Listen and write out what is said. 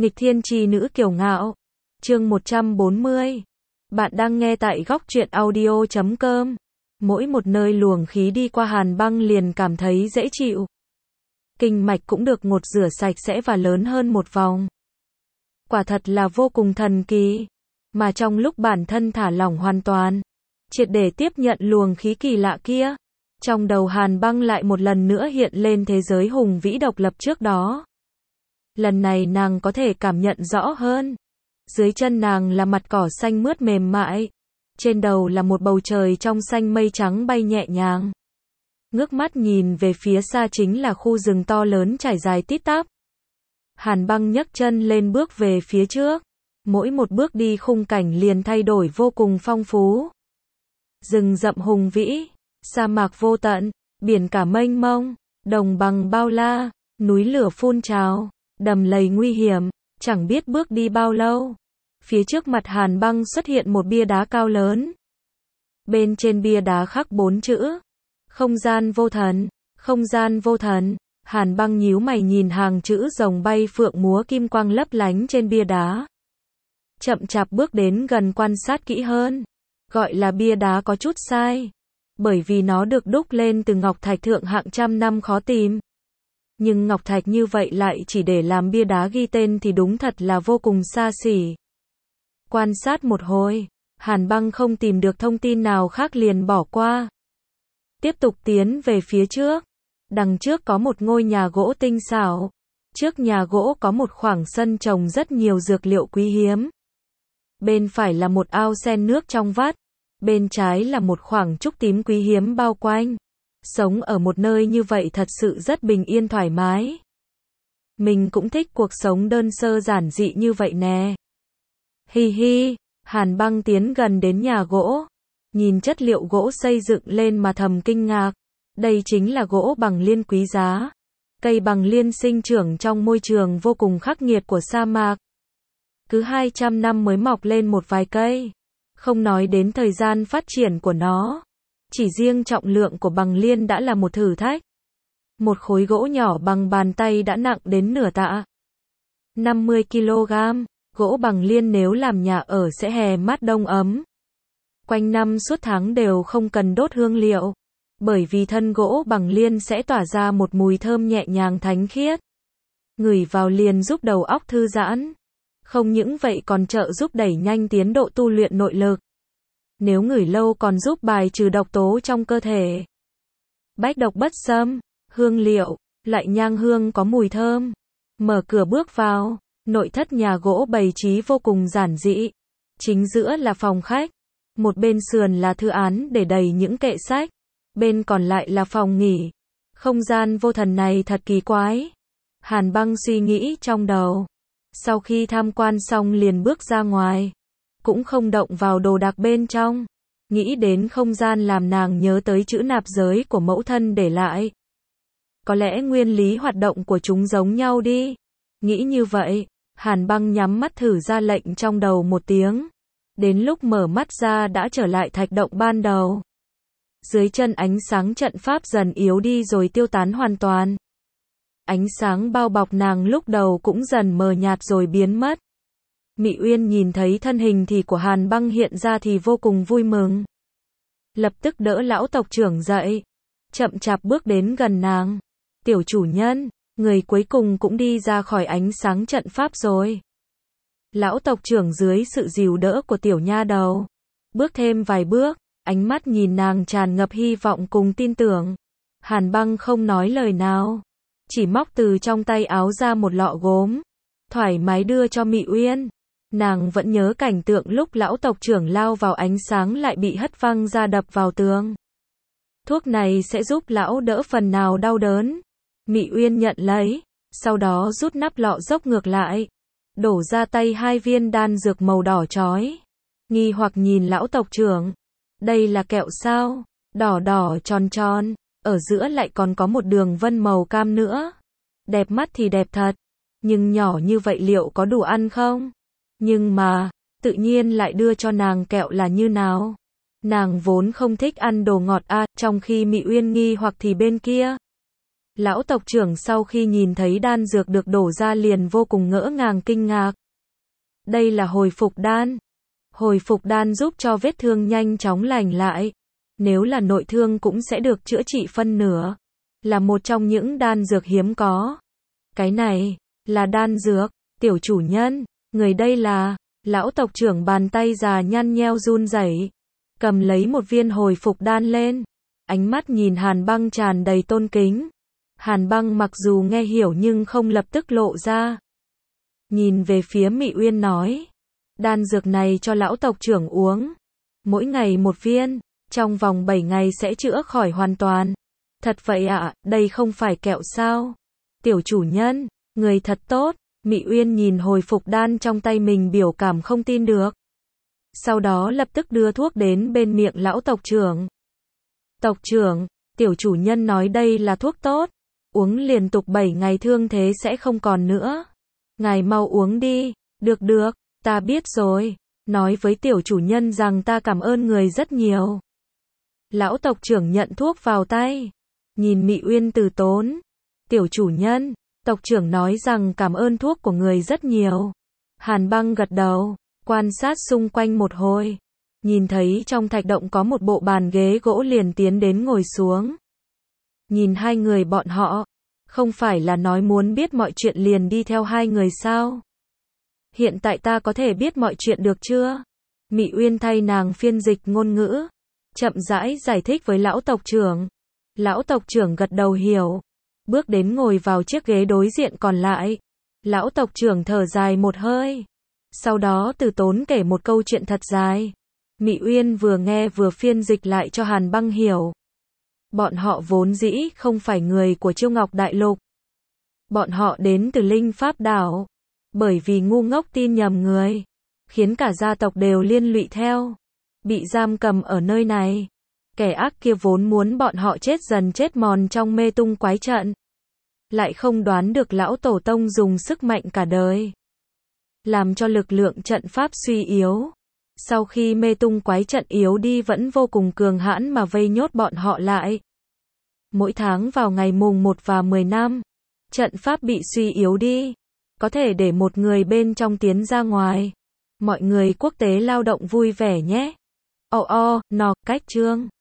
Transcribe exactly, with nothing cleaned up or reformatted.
Nghịch thiên chi nữ kiều ngạo. Chương một trăm bốn mươi. Bạn đang nghe tại góc truyện audio chấm com. Mỗi một nơi luồng khí đi qua hàn băng liền cảm thấy dễ chịu. Kinh mạch cũng được ngột rửa sạch sẽ và lớn hơn một vòng. Quả thật là vô cùng thần kỳ. Mà trong lúc bản thân thả lỏng hoàn toàn, triệt để tiếp nhận luồng khí kỳ lạ kia, trong đầu hàn băng lại một lần nữa hiện lên thế giới hùng vĩ độc lập trước đó. Lần này nàng có thể cảm nhận rõ hơn. Dưới chân nàng là mặt cỏ xanh mướt mềm mại. Trên đầu là một bầu trời trong xanh mây trắng bay nhẹ nhàng. Ngước mắt nhìn về phía xa chính là khu rừng to lớn trải dài tít tắp. Hàn băng nhấc chân lên bước về phía trước. Mỗi một bước đi khung cảnh liền thay đổi vô cùng phong phú. Rừng rậm hùng vĩ, sa mạc vô tận, biển cả mênh mông, đồng bằng bao la, núi lửa phun trào, đầm lầy nguy hiểm, chẳng biết bước đi bao lâu. Phía trước mặt hàn băng xuất hiện một bia đá cao lớn. Bên trên bia đá khắc bốn chữ. Không gian vô thần, không gian vô thần. Hàn băng nhíu mày nhìn hàng chữ rồng bay phượng múa kim quang lấp lánh trên bia đá. Chậm chạp bước đến gần quan sát kỹ hơn. Gọi là bia đá có chút sai. Bởi vì nó được đúc lên từ ngọc thạch thượng hạng trăm năm khó tìm. Nhưng ngọc thạch như vậy lại chỉ để làm bia đá ghi tên thì đúng thật là vô cùng xa xỉ. Quan sát một hồi, hàn băng không tìm được thông tin nào khác liền bỏ qua. Tiếp tục tiến về phía trước. Đằng trước có một ngôi nhà gỗ tinh xảo. Trước nhà gỗ có một khoảng sân trồng rất nhiều dược liệu quý hiếm. Bên phải là một ao sen nước trong vắt. Bên trái là một khoảng trúc tím quý hiếm bao quanh. Sống ở một nơi như vậy thật sự rất bình yên thoải mái. Mình cũng thích cuộc sống đơn sơ giản dị như vậy nè. Hi hi, hàn băng tiến gần đến nhà gỗ. Nhìn chất liệu gỗ xây dựng lên mà thầm kinh ngạc. Đây chính là gỗ bằng liên quý giá. Cây bằng liên sinh trưởng trong môi trường vô cùng khắc nghiệt của sa mạc. Cứ hai trăm năm mới mọc lên một vài cây. Không nói đến thời gian phát triển của nó. Chỉ riêng trọng lượng của bằng liên đã là một thử thách. Một khối gỗ nhỏ bằng bàn tay đã nặng đến nửa tạ. năm mươi ki lô gam. Gỗ bằng liên nếu làm nhà ở sẽ hè mát đông ấm. Quanh năm suốt tháng đều không cần đốt hương liệu. Bởi vì thân gỗ bằng liên sẽ tỏa ra một mùi thơm nhẹ nhàng thánh khiết. Ngửi vào liền giúp đầu óc thư giãn. Không những vậy còn trợ giúp đẩy nhanh tiến độ tu luyện nội lực. Nếu ngửi lâu còn giúp bài trừ độc tố trong cơ thể. Bách độc bất xâm, hương liệu, lại nhang hương có mùi thơm. Mở cửa bước vào, nội thất nhà gỗ bày trí vô cùng giản dị. Chính giữa là phòng khách. Một bên sườn là thư án để đầy những kệ sách. Bên còn lại là phòng nghỉ. Không gian vô thần này thật kỳ quái. Hàn băng suy nghĩ trong đầu. Sau khi tham quan xong liền bước ra ngoài. Cũng không động vào đồ đạc bên trong. Nghĩ đến không gian làm nàng nhớ tới chữ nạp giới của mẫu thân để lại. Có lẽ nguyên lý hoạt động của chúng giống nhau đi. Nghĩ như vậy, hàn băng nhắm mắt thử ra lệnh trong đầu một tiếng. Đến lúc mở mắt ra đã trở lại thạch động ban đầu. Dưới chân ánh sáng trận pháp dần yếu đi rồi tiêu tán hoàn toàn. Ánh sáng bao bọc nàng lúc đầu cũng dần mờ nhạt rồi biến mất. Mị Uyên nhìn thấy thân hình thì của hàn băng hiện ra thì vô cùng vui mừng. Lập tức đỡ lão tộc trưởng dậy. Chậm chạp bước đến gần nàng. Tiểu chủ nhân, người cuối cùng cũng đi ra khỏi ánh sáng trận pháp rồi. Lão tộc trưởng dưới sự dìu đỡ của tiểu nha đầu. Bước thêm vài bước. Ánh mắt nhìn nàng tràn ngập hy vọng cùng tin tưởng. Hàn băng không nói lời nào. Chỉ móc từ trong tay áo ra một lọ gốm. Thoải mái đưa cho Mị Uyên. Nàng vẫn nhớ cảnh tượng lúc lão tộc trưởng lao vào ánh sáng lại bị hất văng ra đập vào tường. Thuốc này sẽ giúp lão đỡ phần nào đau đớn. Mị Uyên nhận lấy. Sau đó rút nắp lọ dốc ngược lại. Đổ ra tay hai viên đan dược màu đỏ chói. Nghi hoặc nhìn lão tộc trưởng. Đây là kẹo sao? Đỏ đỏ tròn tròn. Ở giữa lại còn có một đường vân màu cam nữa. Đẹp mắt thì đẹp thật. Nhưng nhỏ như vậy liệu có đủ ăn không? Nhưng mà, tự nhiên lại đưa cho nàng kẹo là như nào? Nàng vốn không thích ăn đồ ngọt à, trong khi Mị Uyên nghi hoặc thì bên kia. Lão tộc trưởng sau khi nhìn thấy đan dược được đổ ra liền vô cùng ngỡ ngàng kinh ngạc. Đây là hồi phục đan. Hồi phục đan giúp cho vết thương nhanh chóng lành lại. Nếu là nội thương cũng sẽ được chữa trị phân nửa. Là một trong những đan dược hiếm có. Cái này, là đan dược, tiểu chủ nhân, người đây là, lão tộc trưởng bàn tay già nhăn nheo run rẩy, cầm lấy một viên hồi phục đan lên. Ánh mắt nhìn Hàn Băng tràn đầy tôn kính. Hàn Băng mặc dù nghe hiểu nhưng không lập tức lộ ra. Nhìn về phía Mị Uyên nói. Đan dược này cho lão tộc trưởng uống. Mỗi ngày một viên, trong vòng bảy ngày sẽ chữa khỏi hoàn toàn. Thật vậy ạ, à, đây không phải kẹo sao? Tiểu chủ nhân, người thật tốt. Mị Uyên nhìn hồi phục đan trong tay mình biểu cảm không tin được. Sau đó lập tức đưa thuốc đến bên miệng lão tộc trưởng. Tộc trưởng, tiểu chủ nhân nói đây là thuốc tốt. Uống liên tục bảy ngày thương thế sẽ không còn nữa. Ngài mau uống đi. Được được, ta biết rồi. Nói với tiểu chủ nhân rằng ta cảm ơn người rất nhiều. Lão tộc trưởng nhận thuốc vào tay. Nhìn Mị Uyên từ tốn. Tiểu chủ nhân, tộc trưởng nói rằng cảm ơn thuốc của người rất nhiều. Hàn Băng gật đầu, quan sát xung quanh một hồi. Nhìn thấy trong thạch động có một bộ bàn ghế gỗ liền tiến đến ngồi xuống. Nhìn hai người bọn họ, không phải là nói muốn biết mọi chuyện liền đi theo hai người sao? Hiện tại ta có thể biết mọi chuyện được chưa? Mị Uyên thay nàng phiên dịch ngôn ngữ, chậm rãi giải thích với lão tộc trưởng. Lão tộc trưởng gật đầu hiểu, bước đến ngồi vào chiếc ghế đối diện còn lại. Lão tộc trưởng thở dài một hơi, sau đó từ tốn kể một câu chuyện thật dài. Mị Uyên vừa nghe vừa phiên dịch lại cho Hàn Băng hiểu. Bọn họ vốn dĩ không phải người của Chiêu Ngọc Đại Lục. Bọn họ đến từ Linh Pháp Đảo. Bởi vì ngu ngốc tin nhầm người, khiến cả gia tộc đều liên lụy theo. Bị giam cầm ở nơi này. Kẻ ác kia vốn muốn bọn họ chết dần chết mòn trong mê tung quái trận. Lại không đoán được lão tổ tông dùng sức mạnh cả đời. Làm cho lực lượng trận pháp suy yếu. Sau khi mê tung quái trận yếu đi vẫn vô cùng cường hãn mà vây nhốt bọn họ lại. Mỗi tháng vào ngày mùng một và mười năm, trận pháp bị suy yếu đi. Có thể để một người bên trong tiến ra ngoài. Mọi người quốc tế lao động vui vẻ nhé. Ồ oh, oh, nó, cách chương.